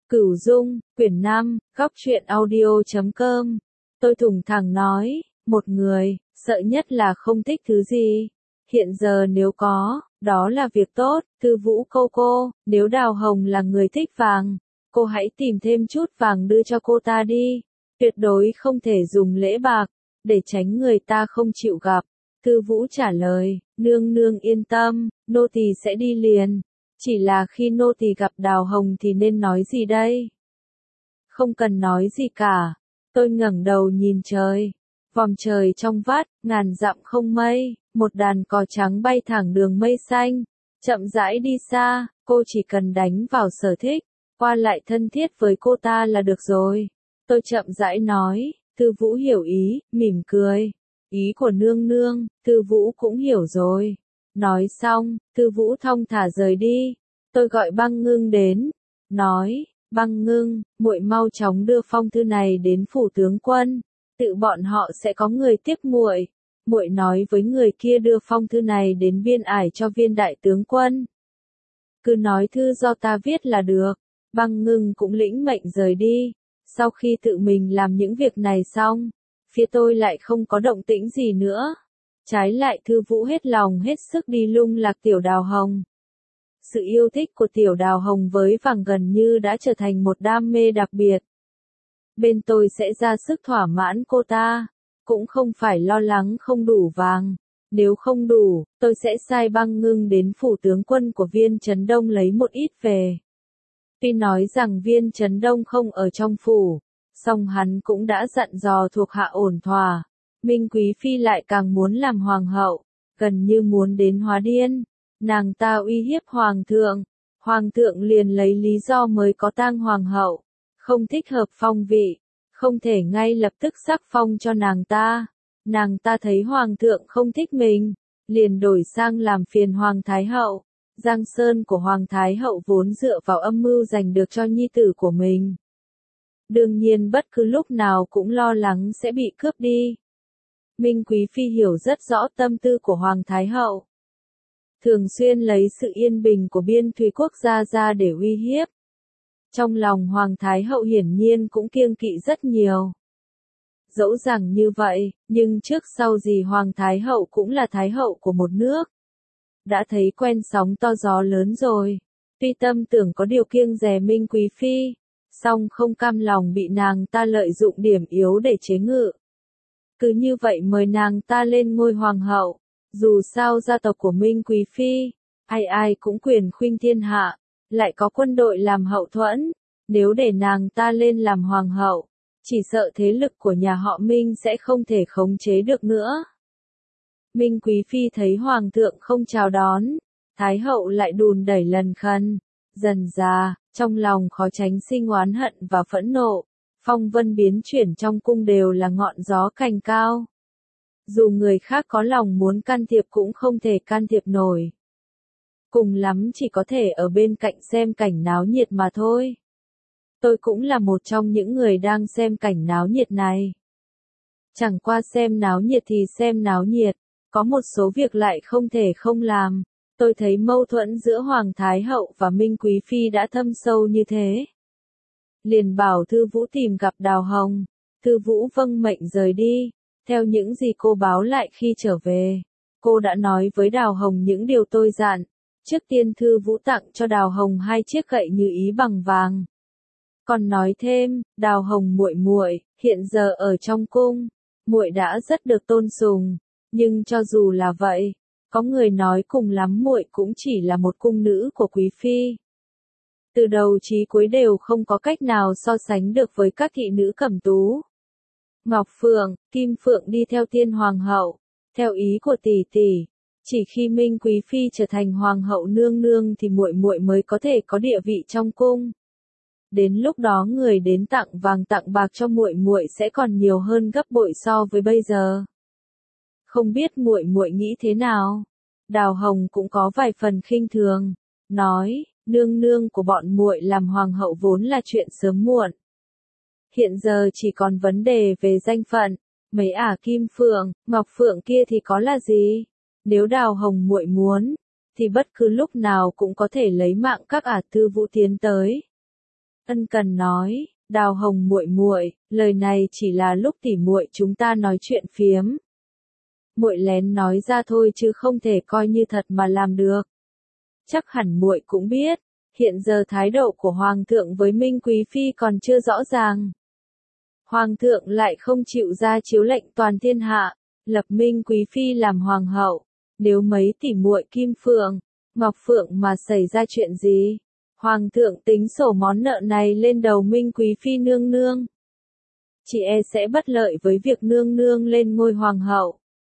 Cửu Dung, quyển 5, góc truyện audio.com. Tôi thủng thẳng nói, một người, sợ nhất là không thích thứ gì. Hiện giờ nếu có, đó là việc tốt. Thư Vũ cô, nếu Đào Hồng là người thích vàng, cô hãy tìm thêm chút vàng đưa cho cô ta đi. Tuyệt đối không thể dùng lễ bạc, để tránh người ta không chịu gặp. Thư Vũ trả lời, nương nương yên tâm, nô tỳ sẽ đi liền. Chỉ là khi nô tỳ gặp Đào Hồng thì nên nói gì đây? Không cần nói gì cả. Tôi ngẩng đầu nhìn trời. Vòm trời trong vắt, ngàn dặm không mây, một đàn cò trắng bay thẳng đường mây xanh. Chậm rãi đi xa, cô chỉ cần đánh vào sở thích, qua lại thân thiết với cô ta là được rồi. Tôi chậm rãi nói, Thư Vũ hiểu ý, mỉm cười. Ý của nương nương, Thư Vũ cũng hiểu rồi. Nói xong, Thư Vũ thong thả rời đi. Tôi gọi Băng Ngưng đến, nói, Băng Ngưng, muội mau chóng đưa phong thư này đến phủ tướng quân, tự bọn họ sẽ có người tiếp muội. Muội nói với người kia đưa phong thư này đến Biên Ải cho Viên đại tướng quân. Cứ nói thư do ta viết là được. Băng Ngưng cũng lĩnh mệnh rời đi. Sau khi tự mình làm những việc này xong, phía tôi lại không có động tĩnh gì nữa. Trái lại Thư Vũ hết lòng hết sức đi lung lạc Tiểu Đào Hồng. Sự yêu thích của Tiểu Đào Hồng với vàng gần như đã trở thành một đam mê đặc biệt. Bên tôi sẽ ra sức thỏa mãn cô ta, cũng không phải lo lắng không đủ vàng. Nếu không đủ, tôi sẽ sai Băng Ngưng đến phủ tướng quân của Viên Chấn Đông lấy một ít về. Tuy nói rằng Viên Chấn Đông không ở trong phủ, song hắn cũng đã dặn dò thuộc hạ ổn thỏa. Minh Quý Phi lại càng muốn làm hoàng hậu, gần như muốn đến hóa điên. Nàng ta uy hiếp hoàng thượng liền lấy lý do mới có tang hoàng hậu, không thích hợp phong vị, không thể ngay lập tức sắc phong cho nàng ta. Nàng ta thấy hoàng thượng không thích mình, liền đổi sang làm phiền hoàng thái hậu. Giang sơn của hoàng thái hậu vốn dựa vào âm mưu giành được cho nhi tử của mình. Đương nhiên bất cứ lúc nào cũng lo lắng sẽ bị cướp đi. Minh Quý Phi hiểu rất rõ tâm tư của hoàng thái hậu. Thường xuyên lấy sự yên bình của Biên Thùy quốc gia ra để uy hiếp. Trong lòng hoàng thái hậu hiển nhiên cũng kiêng kỵ rất nhiều. Dẫu rằng như vậy, nhưng trước sau gì hoàng thái hậu cũng là thái hậu của một nước. Đã thấy quen sóng to gió lớn rồi. Tuy tâm tưởng có điều kiêng dè Minh Quý Phi, song không cam lòng bị nàng ta lợi dụng điểm yếu để chế ngự. Cứ như vậy mời nàng ta lên ngôi hoàng hậu. Dù sao gia tộc của Minh Quý Phi, ai ai cũng quyền khuynh thiên hạ, lại có quân đội làm hậu thuẫn. Nếu để nàng ta lên làm hoàng hậu, chỉ sợ thế lực của nhà họ Minh sẽ không thể khống chế được nữa. Minh Quý Phi thấy hoàng thượng không chào đón, thái hậu lại đùn đẩy lần khần. Dần dà, trong lòng khó tránh sinh oán hận và phẫn nộ. Phong vân biến chuyển trong cung đều là ngọn gió cành cao. Dù người khác có lòng muốn can thiệp cũng không thể can thiệp nổi. Cùng lắm chỉ có thể ở bên cạnh xem cảnh náo nhiệt mà thôi. Tôi cũng là một trong những người đang xem cảnh náo nhiệt này. Chẳng qua xem náo nhiệt thì xem náo nhiệt, có một số việc lại không thể không làm. Tôi thấy mâu thuẫn giữa Hoàng Thái Hậu và Minh Quý Phi đã thâm sâu như thế. Liền bảo Thư Vũ tìm gặp Đào Hồng. Thư Vũ vâng mệnh rời đi. Theo những gì cô báo lại khi trở về, cô đã nói với Đào Hồng những điều tôi dặn. Trước tiên Thư Vũ tặng cho Đào Hồng 2 chiếc gậy như ý bằng vàng. Còn nói thêm, Đào Hồng muội, hiện giờ ở trong cung, muội đã rất được tôn sùng, nhưng cho dù là vậy, có người nói cùng lắm muội cũng chỉ là một cung nữ của quý phi. Từ đầu chí cuối đều không có cách nào so sánh được với các thị nữ cẩm tú. Ngọc Phượng, Kim Phượng đi theo Tiên Hoàng hậu, theo ý của tỷ tỷ, chỉ khi Minh Quý Phi trở thành Hoàng hậu nương nương thì muội mới có thể có địa vị trong cung. Đến lúc đó người đến tặng vàng tặng bạc cho muội sẽ còn nhiều hơn gấp bội so với bây giờ. Không biết muội nghĩ thế nào? Đào Hồng cũng có vài phần khinh thường, nói, nương nương của bọn muội làm hoàng hậu vốn là chuyện sớm muộn. Hiện giờ chỉ còn vấn đề về danh phận, mấy Kim Phượng, Ngọc Phượng kia thì có là gì? Nếu Đào Hồng muội muốn, thì bất cứ lúc nào cũng có thể lấy mạng các Thư Vũ tiến tới. ân cần nói, Đào Hồng muội muội, lời này chỉ là lúc tỉ muội chúng ta nói chuyện phiếm. Muội lén nói ra thôi chứ không thể coi như thật mà làm được. Chắc hẳn muội cũng biết, hiện giờ thái độ của Hoàng thượng với Minh Quý Phi còn chưa rõ ràng. Hoàng thượng lại không chịu ra chiếu lệnh toàn thiên hạ, lập Minh Quý Phi làm hoàng hậu. Nếu mấy tỷ muội Kim Phượng, Ngọc Phượng mà xảy ra chuyện gì, Hoàng thượng tính sổ món nợ này lên đầu Minh Quý Phi nương nương. Chị e sẽ bất lợi với việc nương nương lên ngôi hoàng hậu.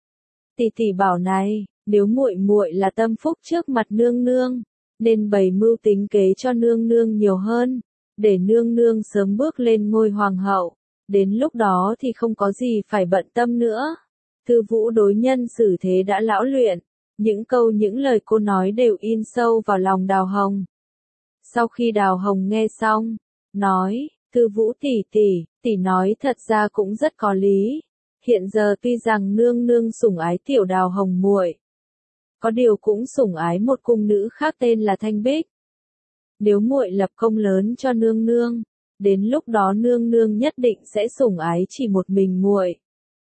Tỷ tỷ bảo này, nếu muội muội là tâm phúc trước mặt nương nương, nên bày mưu tính kế cho nương nương nhiều hơn, để nương nương sớm bước lên ngôi hoàng hậu, đến lúc đó thì không có gì phải bận tâm nữa. Thư Vũ đối nhân xử thế đã lão luyện, những lời cô nói đều in sâu vào lòng Đào Hồng. Sau khi Đào Hồng nghe xong, nói, Thư Vũ tỷ nói thật ra cũng rất có lý. Hiện giờ tuy rằng nương nương sủng ái tiểu Đào Hồng muội, có điều cũng sủng ái một cung nữ khác tên là Thanh Bích. Nếu muội lập công lớn cho nương nương, đến lúc đó nương nương nhất định sẽ sủng ái chỉ một mình muội.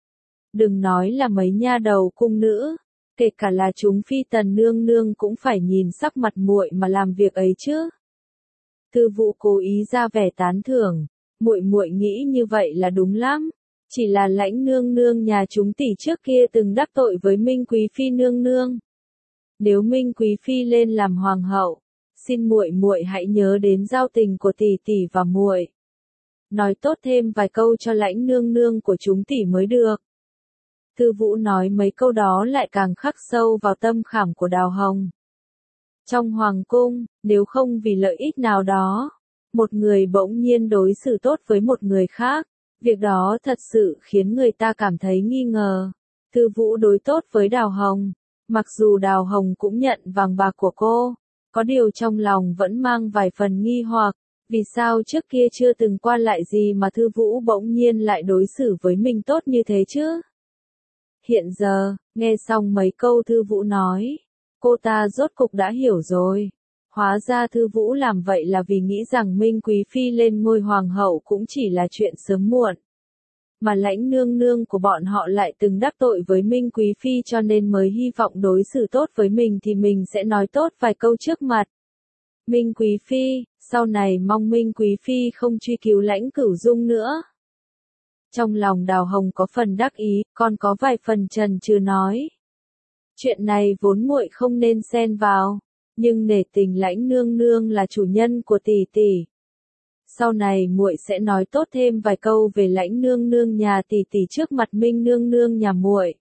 Đừng nói là mấy nha đầu cung nữ, kể cả là chúng phi tần nương nương cũng phải nhìn sắc mặt muội mà làm việc ấy chứ. Thư Vũ cố ý ra vẻ tán thưởng, muội nghĩ như vậy là đúng lắm. Chỉ là Lãnh nương nương nhà chúng tỷ trước kia từng đắc tội với Minh Quý Phi nương nương. Nếu Minh Quý Phi lên làm hoàng hậu, xin muội hãy nhớ đến giao tình của tỷ và muội. Nói tốt thêm vài câu cho Lãnh nương nương của chúng tỷ mới được. Thư Vũ nói mấy câu đó lại càng khắc sâu vào tâm khảm của Đào Hồng. Trong hoàng cung, nếu không vì lợi ích nào đó, một người bỗng nhiên đối xử tốt với một người khác, việc đó thật sự khiến người ta cảm thấy nghi ngờ. Thư Vũ đối tốt với Đào Hồng, mặc dù Đào Hồng cũng nhận vàng bạc của cô, có điều trong lòng vẫn mang vài phần nghi hoặc, vì sao trước kia chưa từng qua lại gì mà Thư Vũ bỗng nhiên lại đối xử với mình tốt như thế chứ? Hiện giờ, nghe xong mấy câu Thư Vũ nói, cô ta rốt cục đã hiểu rồi. Hóa ra Thư Vũ làm vậy là vì nghĩ rằng Minh Quý Phi lên ngôi hoàng hậu cũng chỉ là chuyện sớm muộn. Mà Lãnh nương nương của bọn họ lại từng đắc tội với Minh Quý Phi cho nên mới hy vọng đối xử tốt với mình thì mình sẽ nói tốt vài câu trước mặt Minh Quý Phi, sau này mong Minh Quý Phi không truy cứu Lãnh Cửu Dung nữa. Trong lòng Đào Hồng có phần đắc ý, còn có vài phần chần chừ nói. Chuyện này vốn muội không nên xen vào, nhưng nể tình Lãnh nương nương là chủ nhân của tỷ. Sau này muội sẽ nói tốt thêm vài câu về Lãnh nương nương nhà tỷ trước mặt Minh nương nương nhà muội.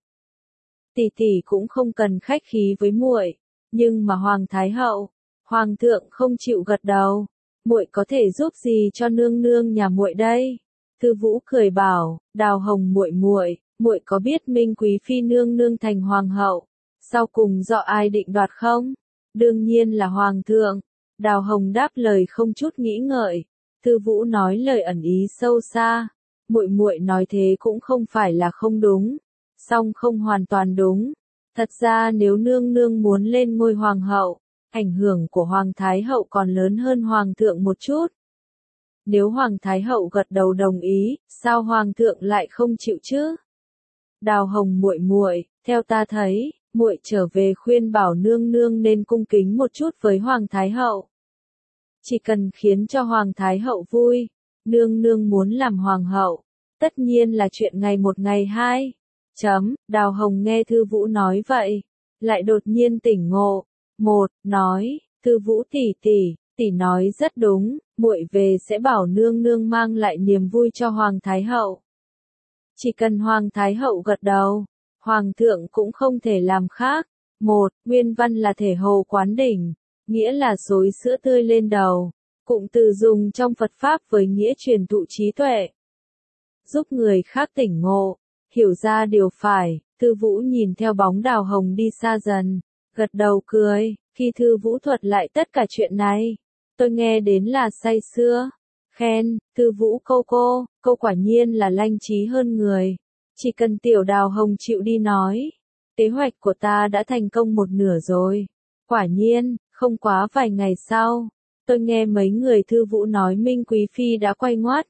Tỷ cũng không cần khách khí với muội, nhưng mà Hoàng Thái Hậu, Hoàng thượng không chịu gật đầu, muội có thể giúp gì cho nương nương nhà muội đây? Thư Vũ cười bảo, Đào Hồng muội có biết Minh Quý Phi nương nương thành hoàng hậu, sau cùng do ai định đoạt không? Đương nhiên là Hoàng thượng. Đào Hồng đáp lời không chút nghĩ ngợi. Thư Vũ nói lời ẩn ý sâu xa, muội nói thế cũng không phải là không đúng, song không hoàn toàn đúng. Thật ra nếu nương nương muốn lên ngôi hoàng hậu, ảnh hưởng của Hoàng Thái Hậu còn lớn hơn Hoàng thượng một chút. Nếu Hoàng Thái Hậu gật đầu đồng ý, sao Hoàng thượng lại không chịu chứ? Đào Hồng muội, theo ta thấy, muội trở về khuyên bảo nương nương nên cung kính một chút với Hoàng Thái Hậu. Chỉ cần khiến cho Hoàng Thái Hậu vui, nương nương muốn làm hoàng hậu, tất nhiên là chuyện ngày một ngày hai. Đào Hồng nghe Thư Vũ nói vậy, lại đột nhiên tỉnh ngộ. Nói, Thư Vũ tỷ nói rất đúng, muội về sẽ bảo nương nương mang lại niềm vui cho Hoàng Thái Hậu. Chỉ cần Hoàng Thái Hậu gật đầu, Hoàng thượng cũng không thể làm khác. Nguyên văn là thể hồ quán đỉnh, nghĩa là xối sữa tươi lên đầu, cụm từ dùng trong Phật Pháp với nghĩa truyền thụ trí tuệ, giúp người khác tỉnh ngộ, hiểu ra điều phải. Thư Vũ nhìn theo bóng Đào Hồng đi xa dần, gật đầu cười, khi Thư Vũ thuật lại tất cả chuyện này, tôi nghe đến là say sưa, khen, Thư Vũ cô quả nhiên là lanh trí hơn người, chỉ cần tiểu Đào Hồng chịu đi nói, kế hoạch của ta đã thành công một nửa rồi. Quả nhiên, không quá vài ngày sau, Tôi nghe mấy người Thư Vũ nói Minh Quý Phi đã quay ngoắt.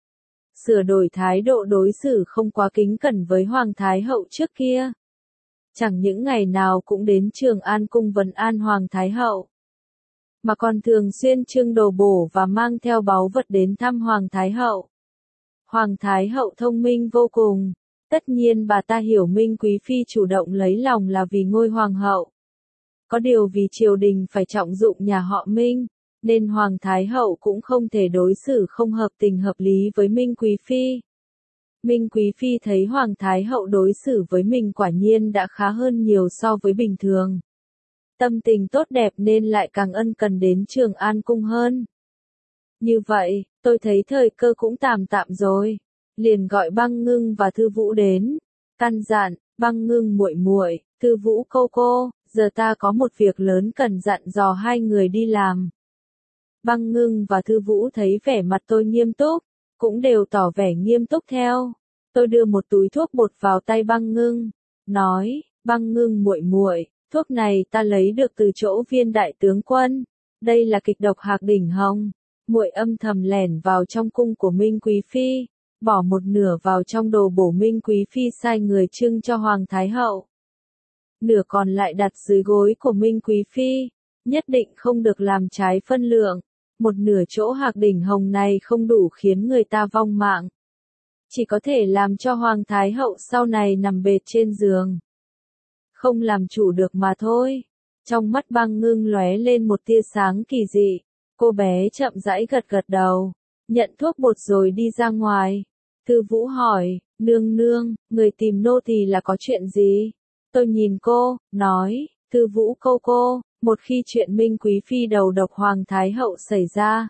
Sửa đổi thái độ đối xử không quá kính cẩn với Hoàng Thái Hậu trước kia. Chẳng những ngày nào cũng đến Trường An cung vấn an Hoàng Thái Hậu, mà còn thường xuyên trưng đồ bổ và mang theo báu vật đến thăm Hoàng Thái Hậu. Hoàng Thái Hậu thông minh vô cùng, tất nhiên bà ta hiểu Minh Quý Phi chủ động lấy lòng là vì ngôi Hoàng hậu. Có điều vì triều đình phải trọng dụng nhà họ Minh, nên Hoàng Thái Hậu cũng không thể đối xử không hợp tình hợp lý với Minh Quý Phi. Minh Quý Phi thấy Hoàng Thái Hậu đối xử với mình quả nhiên đã khá hơn nhiều so với bình thường. Tâm tình tốt đẹp nên lại càng ân cần đến Trường An cung hơn. Như vậy, tôi thấy thời cơ cũng tạm tạm rồi, liền gọi Băng Ngưng và Thư Vũ đến, căn dặn, Băng Ngưng muội muội, Thư Vũ cô, giờ ta có một việc lớn cần dặn dò hai người đi làm. Băng Ngưng và Thư Vũ thấy vẻ mặt tôi nghiêm túc, cũng đều tỏ vẻ nghiêm túc theo. Tôi đưa một túi thuốc bột vào tay Băng Ngưng, nói, Băng Ngưng muội muội, thuốc này ta lấy được từ chỗ Viên đại tướng quân, đây là kịch độc Hạc Đỉnh Hồng. Muội âm thầm lẻn vào trong cung của Minh Quý Phi, bỏ một nửa vào trong đồ bổ Minh Quý Phi sai người trưng cho Hoàng Thái Hậu. Nửa còn lại đặt dưới gối của Minh Quý Phi, nhất định không được làm trái phân lượng. Một nửa chỗ Hạc Đỉnh Hồng này không đủ khiến người ta vong mạng, chỉ có thể làm cho Hoàng Thái Hậu sau này nằm bệt trên giường, không làm chủ được mà thôi. Trong mắt Băng Ngưng lóe lên một tia sáng kỳ dị, cô bé chậm rãi gật gật đầu, nhận thuốc bột rồi đi ra ngoài. Thư Vũ hỏi, nương nương, người tìm nô tỳ là có chuyện gì? Tôi nhìn cô, nói, Thư Vũ cô, một khi chuyện Minh Quý Phi đầu độc Hoàng Thái Hậu xảy ra,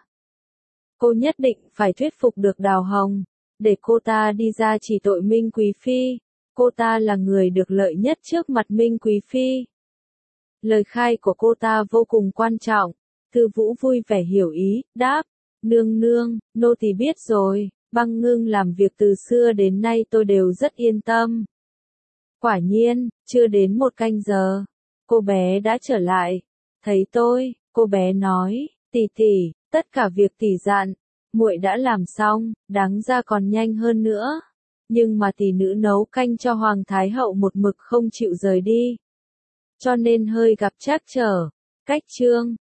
cô nhất định phải thuyết phục được Đào Hồng, để cô ta đi ra chỉ tội Minh Quý Phi. Cô ta là người được lợi nhất trước mặt Minh Quý Phi. Lời khai của cô ta vô cùng quan trọng. Thư Vũ vui vẻ hiểu ý, đáp, nương nương, nô tỳ biết rồi, Băng Ngưng làm việc từ xưa đến nay tôi đều rất yên tâm. Quả nhiên, chưa đến một canh giờ, cô bé đã trở lại. Thấy tôi, cô bé nói, tỷ, tất cả việc tỷ dặn, muội đã làm xong, đáng ra còn nhanh hơn nữa. Nhưng mà tỷ nữ nấu canh cho Hoàng Thái Hậu một mực không chịu rời đi, cho nên hơi gặp trắc trở. Cách chương